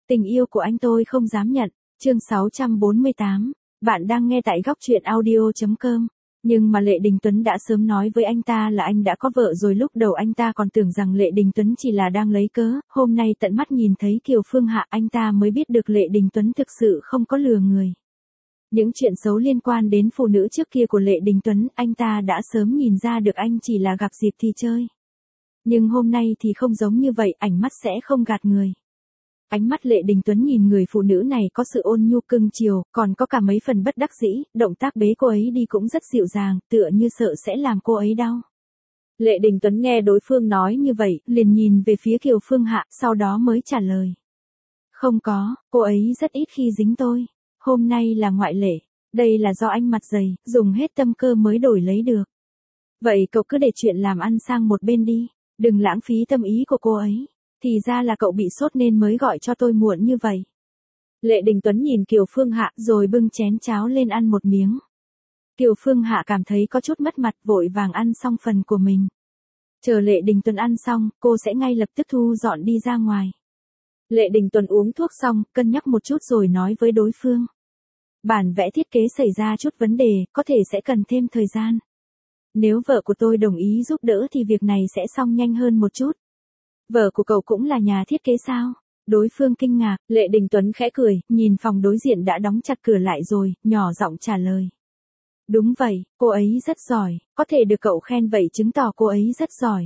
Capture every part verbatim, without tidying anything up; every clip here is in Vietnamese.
Tình yêu của anh tôi không dám nhận. Chương sáu trăm bốn mươi tám. Bạn đang nghe tại góc truyện audio chấm com. Nhưng mà Lệ Đình Tuấn đã sớm nói với anh ta là anh đã có vợ rồi, lúc đầu anh ta còn tưởng rằng Lệ Đình Tuấn chỉ là đang lấy cớ, hôm nay tận mắt nhìn thấy Kiều Phương Hạ anh ta mới biết được Lệ Đình Tuấn thực sự không có lừa người. Những chuyện xấu liên quan đến phụ nữ trước kia của Lệ Đình Tuấn anh ta đã sớm nhìn ra được, anh chỉ là gặp dịp thì chơi. Nhưng hôm nay thì không giống như vậy, ánh mắt sẽ không gạt người. Ánh mắt Lệ Đình Tuấn nhìn người phụ nữ này có sự ôn nhu cưng chiều, còn có cả mấy phần bất đắc dĩ, động tác bế cô ấy đi cũng rất dịu dàng, tựa như sợ sẽ làm cô ấy đau. Lệ Đình Tuấn nghe đối phương nói như vậy, liền nhìn về phía Kiều Phương Hạ, sau đó mới trả lời. Không có, cô ấy rất ít khi dính tôi. Hôm nay là ngoại lệ, đây là do anh mặt dày, dùng hết tâm cơ mới đổi lấy được. Vậy cậu cứ để chuyện làm ăn sang một bên đi, đừng lãng phí tâm ý của cô ấy. Thì ra là cậu bị sốt nên mới gọi cho tôi muộn như vậy. Lệ Đình Tuấn nhìn Kiều Phương Hạ rồi bưng chén cháo lên ăn một miếng. Kiều Phương Hạ cảm thấy có chút mất mặt, vội vàng ăn xong phần của mình. Chờ Lệ Đình Tuấn ăn xong, cô sẽ ngay lập tức thu dọn đi ra ngoài. Lệ Đình Tuấn uống thuốc xong, cân nhắc một chút rồi nói với đối phương. Bản vẽ thiết kế xảy ra chút vấn đề, có thể sẽ cần thêm thời gian. Nếu vợ của tôi đồng ý giúp đỡ thì việc này sẽ xong nhanh hơn một chút. Vợ của cậu cũng là nhà thiết kế sao? Đối phương kinh ngạc, Lệ Đình Tuấn khẽ cười, nhìn phòng đối diện đã đóng chặt cửa lại rồi, nhỏ giọng trả lời. Đúng vậy, cô ấy rất giỏi, có thể được cậu khen vậy chứng tỏ cô ấy rất giỏi.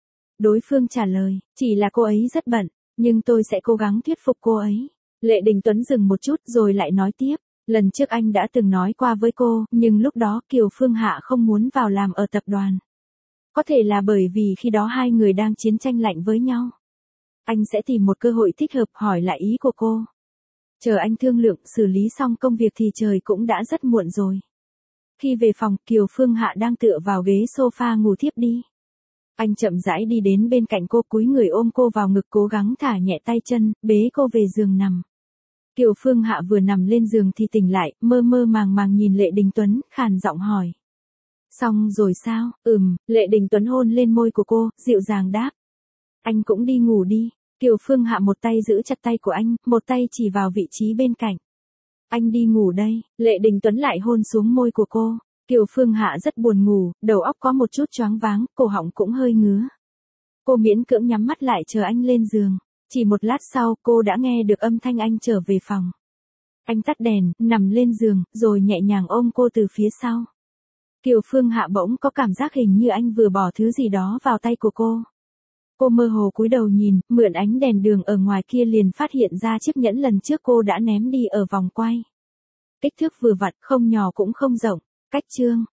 Đối phương trả lời, chỉ là cô ấy rất bận, nhưng tôi sẽ cố gắng thuyết phục cô ấy. Lệ Đình Tuấn dừng một chút rồi lại nói tiếp, lần trước anh đã từng nói qua với cô, nhưng lúc đó Kiều Phương Hạ không muốn vào làm ở tập đoàn. Có thể là bởi vì khi đó hai người đang chiến tranh lạnh với nhau. Anh sẽ tìm một cơ hội thích hợp hỏi lại ý của cô. Chờ anh thương lượng xử lý xong công việc thì trời cũng đã rất muộn rồi. Khi về phòng, Kiều Phương Hạ đang tựa vào ghế sofa ngủ thiếp đi. Anh chậm rãi đi đến bên cạnh cô, cúi người ôm cô vào ngực, cố gắng thả nhẹ tay chân, bế cô về giường nằm. Kiều Phương Hạ vừa nằm lên giường thì tỉnh lại, mơ mơ màng màng nhìn Lệ Đình Tuấn, khàn giọng hỏi. Xong rồi sao? Ừm, Lệ Đình Tuấn hôn lên môi của cô, dịu dàng đáp. Anh cũng đi ngủ đi. Kiều Phương Hạ một tay giữ chặt tay của anh, một tay chỉ vào vị trí bên cạnh. Anh đi ngủ đây. Lệ Đình Tuấn lại hôn xuống môi của cô. Kiều Phương Hạ rất buồn ngủ, đầu óc có một chút choáng váng, cổ họng cũng hơi ngứa. Cô miễn cưỡng nhắm mắt lại chờ anh lên giường. Chỉ một lát sau, cô đã nghe được âm thanh anh trở về phòng. Anh tắt đèn, nằm lên giường, rồi nhẹ nhàng ôm cô từ phía sau. Kiều Phương Hạ bỗng có cảm giác hình như anh vừa bỏ thứ gì đó vào tay của cô. Cô mơ hồ cúi đầu nhìn, mượn ánh đèn đường ở ngoài kia liền phát hiện ra chiếc nhẫn lần trước cô đã ném đi ở vòng quay. Kích thước vừa vặn, không nhỏ cũng không rộng. Cách chương